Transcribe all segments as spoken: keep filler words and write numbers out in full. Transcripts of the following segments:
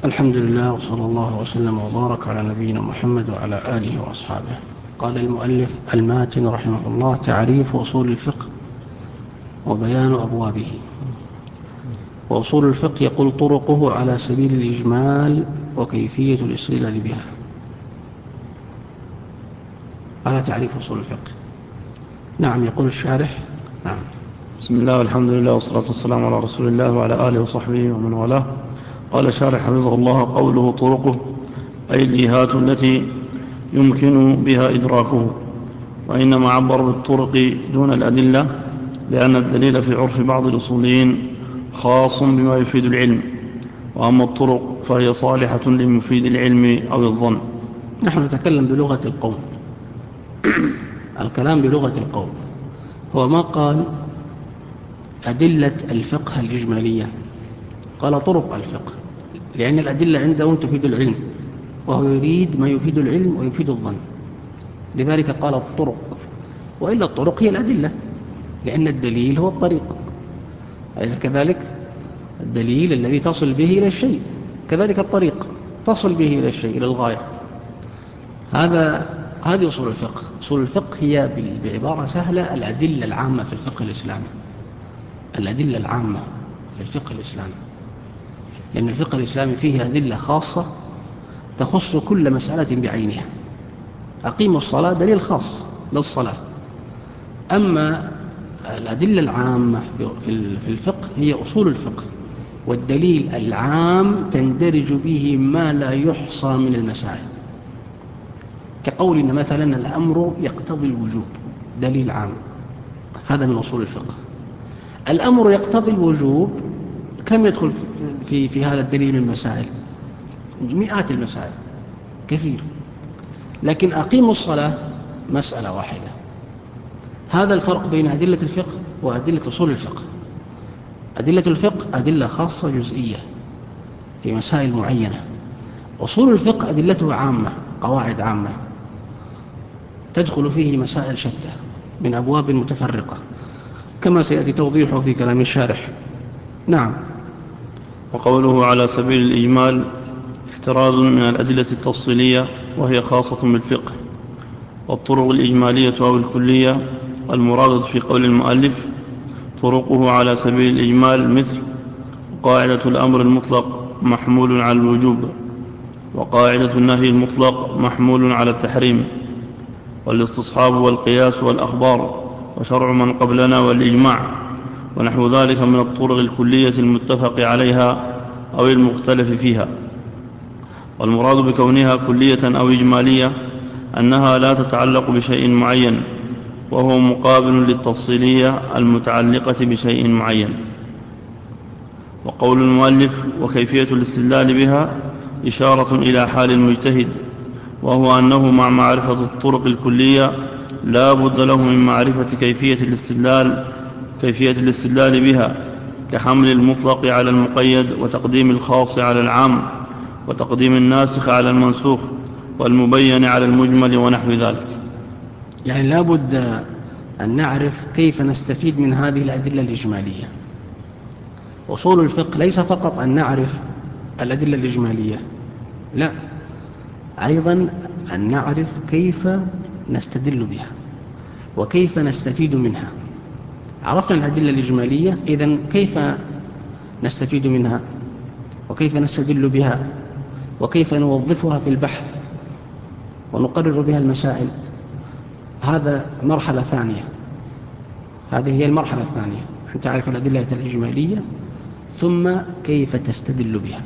الحمد لله وصلى الله وسلم وبارك على نبينا محمد وعلى آله وأصحابه. قال المؤلف الماتن رحمه الله: تعريف أصول الفقه وبيان أبوابه. وأصول الفقه يقول طرقه على سبيل الإجمال وكيفية الاستدلال بها. هذا تعريف أصول الفقه. نعم. يقول الشارح: نعم. بسم الله والحمد لله والصلاة والسلام على رسول الله وعلى آله وصحبه ومن والاه. قال الشارح حفظه الله: قوله طرقه أي الجهات التي يمكن بها إدراكه، وإنما عبر بالطرق دون الأدلة لأن الدليل في عرف بعض الأصوليين خاص بما يفيد العلم، وأما الطرق فهي صالحة لمفيد العلم أو الظن. نحن نتكلم بلغة القوم. الكلام بلغة القوم هو ما قال أدلة الفقه الإجمالية، قال طرق الفقه، لأن الأدلة عنده تفيد العلم، وهو يريد ما يفيد العلم ويفيد الظن، لذلك قال الطرق. وإلا الطرق هي الأدلة، لأن الدليل هو الطريق، أليس كذلك؟ الدليل الذي تصل به إلى الشيء، كذلك الطريق تصل به إلى الشيء، إلى الغاية. هذا هذه أصول الفقه. أصول الفقه هي بعبارة سهلة الأدلة العامة في الفقه الإسلامي، الأدلة العامة في الفقه الإسلامي، لأن الفقه الإسلامي فيه أدلة خاصة تخص كل مسألة بعينها. أقيموا الصلاة دليل خاص للصلاة. أما الأدلة العامة في الفقه هي أصول الفقه، والدليل العام تندرج به ما لا يحصى من المسائل، كقولنا مثلا الأمر يقتضي الوجوب، دليل عام، هذا من أصول الفقه. الأمر يقتضي الوجوب كم يدخل في, في هذا الدليل من المسائل؟ مئات المسائل، كثير. لكن أقيموا الصلاة مسألة واحدة. هذا الفرق بين أدلة الفقه وأدلة أصول الفقه. أدلة الفقه أدلة خاصة جزئية في مسائل معينة. أصول الفقه أدلته عامة، قواعد عامة تدخل فيه مسائل شتى من أبواب متفرقة، كما سيأتي توضيحه في كلام الشارح. نعم. وقوله على سبيل الإجمال احتراز من الأدلة التفصيلية، وهي خاصة بالفقه. والطرق الإجمالية أو الكلية المراد في قول المؤلف طرقه على سبيل الإجمال مثل قاعدة الأمر المطلق محمول على الوجوب، وقاعدة النهي المطلق محمول على التحريم، والاستصحاب والقياس والأخبار وشرع من قبلنا والإجماع ونحو ذلك من الطرق الكلية المتفق عليها أو المختلف فيها. والمراد بكونها كلية أو إجمالية أنها لا تتعلق بشيء معين، وهو مقابل للتفصيلية المتعلقة بشيء معين. وقول المؤلف وكيفية الاستدلال بها إشارة إلى حال المجتهد، وهو أنه مع معرفة الطرق الكلية لا بد له من معرفة كيفية الاستدلال كيفية الاستدلال بها، كحمل المطلق على المقيد، وتقديم الخاص على العام، وتقديم الناسخ على المنسوخ، والمبين على المجمل ونحو ذلك. يعني لا بد أن نعرف كيف نستفيد من هذه الأدلة الإجمالية. أصول الفقه ليس فقط أن نعرف الأدلة الإجمالية، لا، أيضا أن نعرف كيف نستدل بها وكيف نستفيد منها. عرفنا الأدلة الإجمالية، إذن كيف نستفيد منها وكيف نستدل بها وكيف نوظفها في البحث ونقرر بها المسائل. هذا مرحلة ثانية، هذه هي المرحلة الثانية، أن تعرف الأدلة الإجمالية ثم كيف تستدل بها،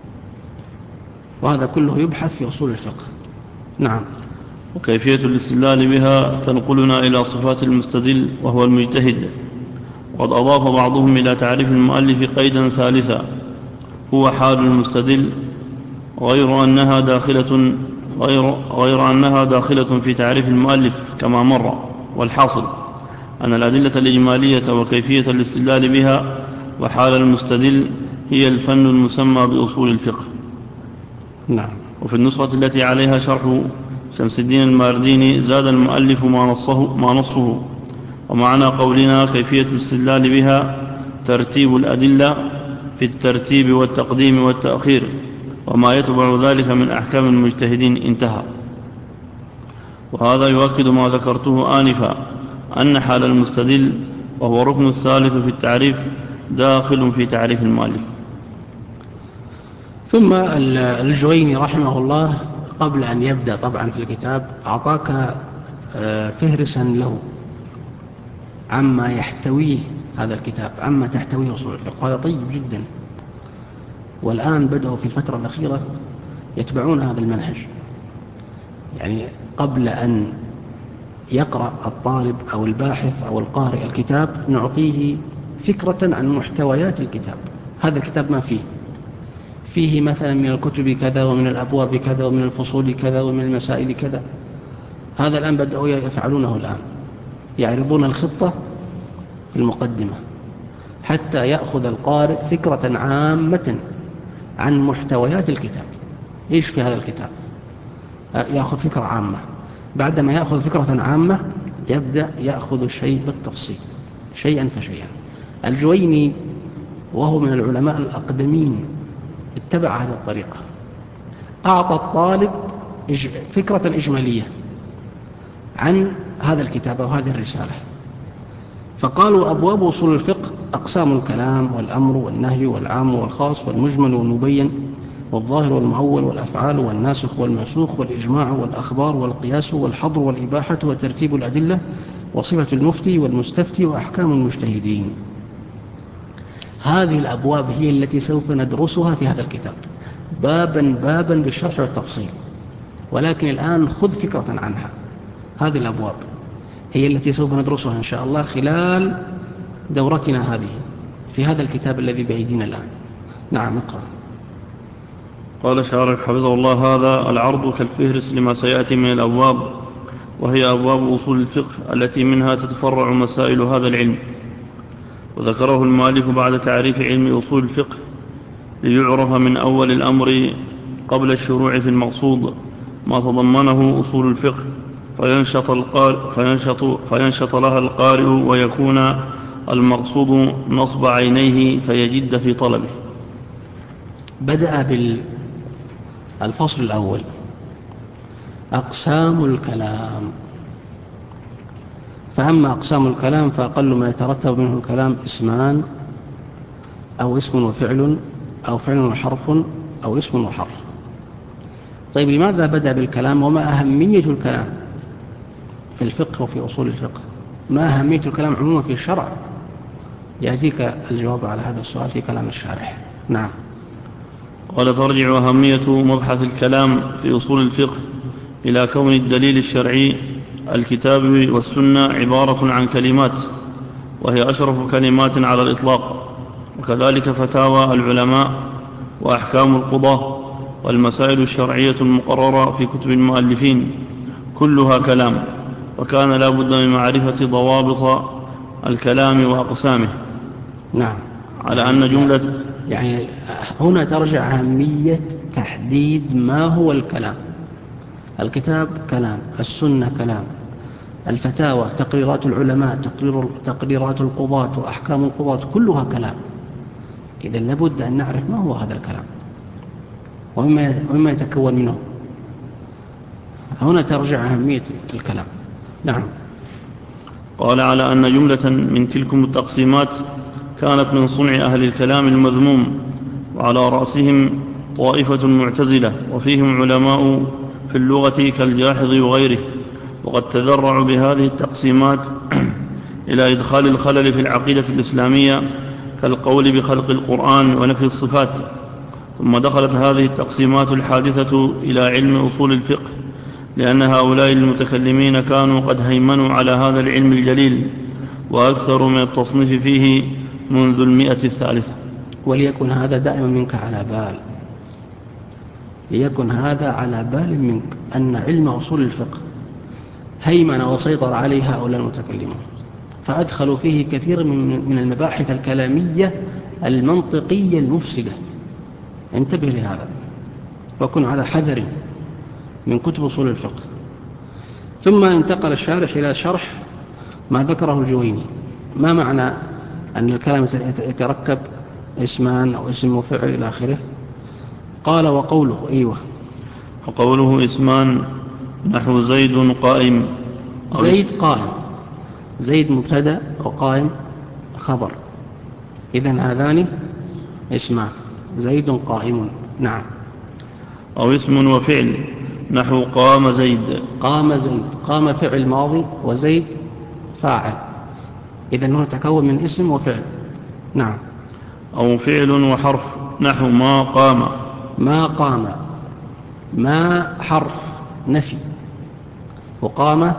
وهذا كله يبحث في أصول الفقه. نعم. وكيفية الاستدلال بها تنقلنا إلى صفات المستدل وهو المجتهد. وقد أضاف بعضهم إلى تعريف المؤلف قيدا ثالثا هو حال المستدل، غير أنها داخلة غير, غير أنها داخلة في تعريف المؤلف كما مر. والحاصل أن الأدلة الإجمالية وكيفية الاستدلال بها وحال المستدل هي الفن المسمى بأصول الفقه. نعم. وفي النسخة التي عليها شرح شمس الدين المارديني زاد المؤلف ما نصه, ما نصه ومعنى قولنا كيفية الاستدلال بها ترتيب الأدلة في الترتيب والتقديم والتأخير، وما يتبع ذلك من أحكام المجتهدين، انتهى. وهذا يؤكد ما ذكرته آنفا، أن حال المستدل وهو ركن الثالث في التعريف داخل في تعريف المؤلف. ثم الجويني رحمه الله قبل أن يبدأ طبعا في الكتاب أعطاك فهرسا له عما يحتويه هذا الكتاب، عما تحتويه أصول الفقه، هذا طيب جدا. والآن بدأوا في الفترة الأخيرة يتبعون هذا المنهج، يعني قبل أن يقرأ الطالب أو الباحث أو القارئ الكتاب نعطيه فكرة عن محتويات الكتاب. هذا الكتاب ما فيه فيه مثلا من الكتب كذا ومن الأبواب كذا ومن الفصول كذا ومن المسائل كذا. هذا الآن بدأوا يفعلونه الآن، يعرضون الخطة في المقدمة حتى يأخذ القارئ فكرة عامة عن محتويات الكتاب. إيش في هذا الكتاب؟ يأخذ فكرة عامة. بعدما يأخذ فكرة عامة يبدأ يأخذ الشيء بالتفصيل شيئا فشيئا. الجويني وهو من العلماء الأقدمين اتبع هذه الطريقة، أعطى الطالب فكرة إجمالية عن هذا الكتاب أو هذه الرسالة، فقالوا أبواب أصول الفقه أقسام الكلام والأمر والنهي والعام والخاص والمجمل والمبين والظاهر والمعول والأفعال والناسخ والمنسوخ والإجماع والأخبار والقياس والحظر والإباحة وترتيب الأدلة وصفة المفتي والمستفتي وأحكام المجتهدين. هذه الأبواب هي التي سوف ندرسها في هذا الكتاب بابا بابا بالشرح والتفصيل، ولكن الآن خذ فكرة عنها. هذه الأبواب هي التي سوف ندرسها إن شاء الله خلال دورتنا هذه في هذا الكتاب الذي بأيدينا الآن. نعم، اقرأ. قال الشارح حفظه الله: هذا العرض كالفهرس لما سيأتي من الأبواب، وهي أبواب أصول الفقه التي منها تتفرع مسائل هذا العلم. وذكره المؤلف بعد تعريف علم أصول الفقه ليعرف من أول الأمر قبل الشروع في المقصود ما تضمنه أصول الفقه، فينشط, القارئ فينشط, فينشط لها القارئ ويكون المقصود نصب عينيه فيجد في طلبه. بدأ بالفصل الأول: أقسام الكلام. فأما أقسام الكلام فأقل ما يترتب منه الكلام اسمان أو اسم وفعل أو فعل وحرف أو اسم وحرف. طيب، لماذا بدأ بالكلام؟ وما أهمية الكلام في الفقه وفي أصول الفقه؟ ما أهمية الكلام عموما في الشرع؟ يأتيك الجواب على هذا السؤال في كلام الشارح. نعم. قال: ترجع أهمية مبحث الكلام في أصول الفقه إلى كون الدليل الشرعي الكتاب والسنة عبارة عن كلمات، وهي أشرف كلمات على الإطلاق، وكذلك فتاوى العلماء وأحكام القضاة والمسائل الشرعية المقررة في كتب المؤلفين كلها كلام، فكان لا بد من معرفة ضوابط الكلام وأقسامه. نعم. على أن جملة يعني هنا ترجع أهمية تحديد ما هو الكلام. الكتاب كلام، السنة كلام، الفتاوى تقريرات العلماء، تقرير تقريرات القضاة وأحكام القضاة كلها كلام. إذا لابد أن نعرف ما هو هذا الكلام ومما يتكون منه. هنا ترجع أهمية الكلام. نعم. قال: على أن جملة من تلكم التقسيمات كانت من صنع أهل الكلام المذموم، وعلى رأسهم طائفة المعتزلة، وفيهم علماء في اللغة كالجاحظ وغيره، وقد تذرعوا بهذه التقسيمات إلى إدخال الخلل في العقيدة الإسلامية كالقول بخلق القرآن ونفي الصفات. ثم دخلت هذه التقسيمات الحادثة إلى علم أصول الفقه، لأن هؤلاء المتكلمين كانوا قد هيمنوا على هذا العلم الجليل، وأكثر من التصنيف فيه منذ المئة الثالثة. وليكن هذا دائما منك على بال، ليكن هذا على بال منك أن علم أصول الفقه هيمن وسيطر عليه هؤلاء المتكلمون، فأدخلوا فيه كثير من المباحث الكلامية المنطقية المفسدة. انتبه لهذا وكن على حذر من كتب أصول الفقه. ثم انتقل الشارح إلى شرح ما ذكره الجويني. ما معنى أن الكلام يتركب اسمان أو اسم وفعل إلى آخره؟ قال وقوله أيوة. وقوله اسمان نحو زيد قائم. زيد قائم، زيد مبتدأ وقائم خبر، إذن هذان اسمان، زيد قائم. نعم. أو اسم وفعل نحو قام زيد. قام زيد، قام فعل ماضي وزيد فاعل، إذن هو تكون من اسم وفعل. نعم. أو فعل وحرف نحو ما قام. ما قام، ما حرف نفي، وقام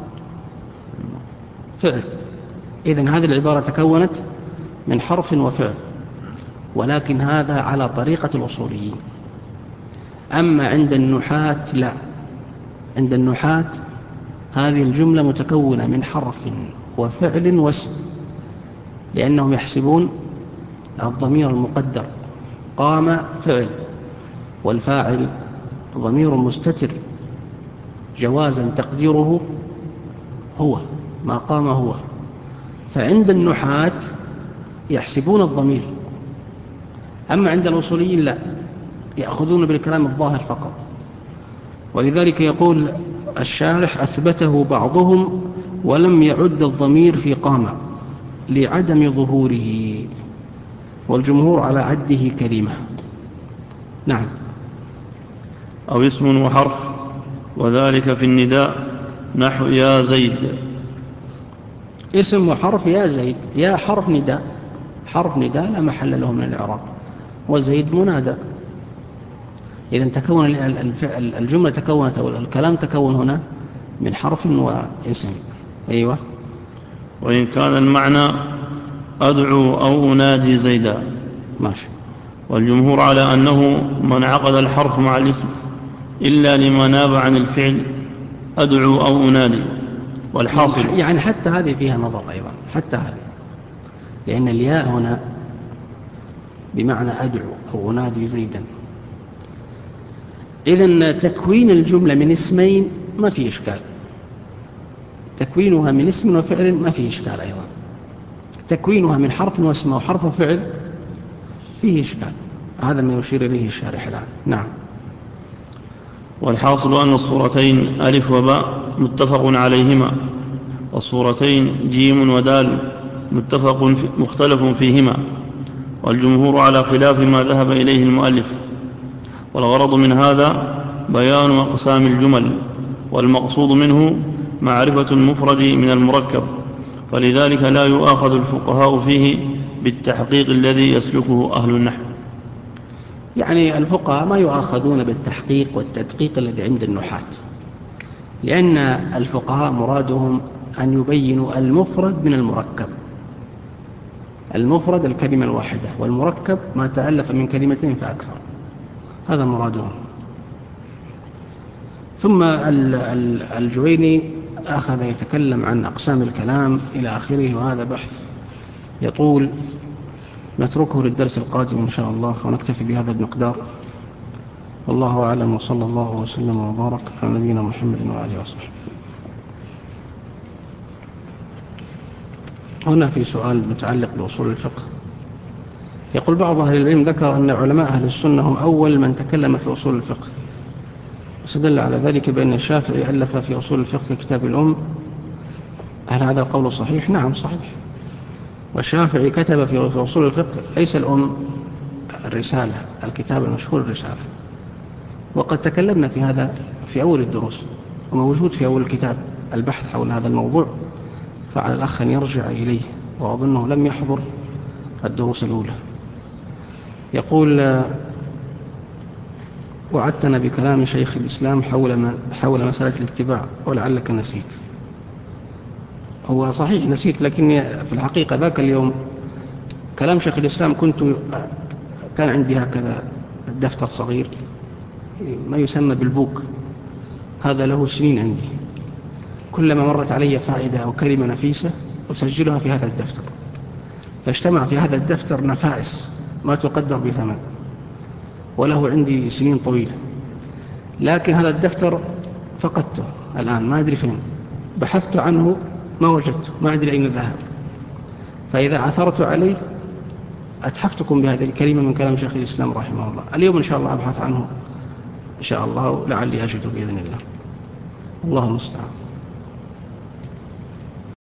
فعل، إذن هذه العبارة تكونت من حرف وفعل، ولكن هذا على طريقة الأصوليين. أما عند النحاة لا، عند النحاة هذه الجملة متكونة من حرف وفعل واسم، لأنهم يحسبون الضمير المقدر قام فعل، والفاعل ضمير مستتر جوازا تقديره هو، ما قام هو. فعند النحاة يحسبون الضمير، أما عند الأصوليين لا، يأخذون بالكلام الظاهر فقط. ولذلك يقول الشارح أثبته بعضهم ولم يعد الضمير في قام لعدم ظهوره، والجمهور على عده كلمة. نعم. أو اسم وحرف وذلك في النداء نحو يا زيد. اسم وحرف يا زيد، يا حرف نداء، حرف نداء لا محل له من الإعراب، وزيد منادى. إذن تكون الجملة تكونت أو الكلام تكون هنا من حرف واسم. أيوة. وإن كان المعنى أدعو أو أنادي زيدا. ماشي. والجمهور على أنه من عقد الحرف مع الاسم إلا لما ناب عن الفعل أدعو أو أنادي. والحاصل يعني حتى هذه فيها نظر أيضا، حتى هذه، لأن الياء هنا بمعنى أدعو أو أنادي زيدا. إذن تكوين الجملة من اسمين ما فيه إشكال، تكوينها من اسم وفعل ما فيه إشكال أيضا، تكوينها من حرف واسم وحرف وفعل فيه إشكال، هذا ما يشير إليه الشارح الآن. نعم. والحاصل أن الصورتين ألف وباء متفق عليهما، والصورتين جيم ودال متفق في مختلف فيهما، والجمهور على خلاف ما ذهب إليه المؤلف. والغرض من هذا بيان أقسام الجمل، والمقصود منه معرفة المفرد من المركب، فلذلك لا يؤاخذ الفقهاء فيه بالتحقيق الذي يسلكه أهل النحو. يعني الفقهاء ما يؤاخذون بالتحقيق والتدقيق الذي عند النحاة، لأن الفقهاء مرادهم أن يبينوا المفرد من المركب. المفرد الكلمة الواحدة، والمركب ما تألف من كلمتين فأكثر، هذا مرادهم. ثم الجويني أخذ يتكلم عن أقسام الكلام إلى آخره، وهذا بحث يطول، نتركه للدرس القادم إن شاء الله، ونكتفي بهذا المقدار. والله أعلم، وصلى الله وسلم وبارك على نبينا محمد وآله وصحبه. هنا في سؤال متعلق بأصول الفقه، يقول بعض أهل العلم ذكر أن علماء أهل السنة هم أول من تكلم في أصول الفقه، وستدل على ذلك بأن الشافعي ألف في أصول الفقه كتاب الأم. هل هذا القول صحيح؟ نعم صحيح. والشافعي كتب في أصول الفقه ليس الأم، الرسالة، الكتاب المشهور الرسالة، وقد تكلمنا في هذا في أول الدروس، وموجود في أول الكتاب البحث حول هذا الموضوع، فعلى الأخ أن يرجع إليه، وأظنه لم يحضر الدروس الأولى. يقول وعدتنا بكلام شيخ الإسلام حول, حول مسألة الاتباع ولعلك نسيت. هو صحيح نسيت، لكن في الحقيقة ذاك اليوم كلام شيخ الإسلام كنت كان عندي هكذا دفتر صغير ما يسمى بالبوك، هذا له سنين عندي، كلما مرت علي فائدة أو كلمة نفيسة أسجلها في هذا الدفتر، فاجتمع في هذا الدفتر نفائس ما تقدر بثمن، وله عندي سنين طويلة، لكن هذا الدفتر فقدته الآن، ما أدري فين، بحثت عنه ما وجدته، ما أدري أين ذهب، فإذا عثرت عليه أتحفتكم بهذه الكلمة من كلام شيخ الإسلام رحمه الله. اليوم إن شاء الله أبحث عنه إن شاء الله لعلي أجد بإذن الله. الله المستعان.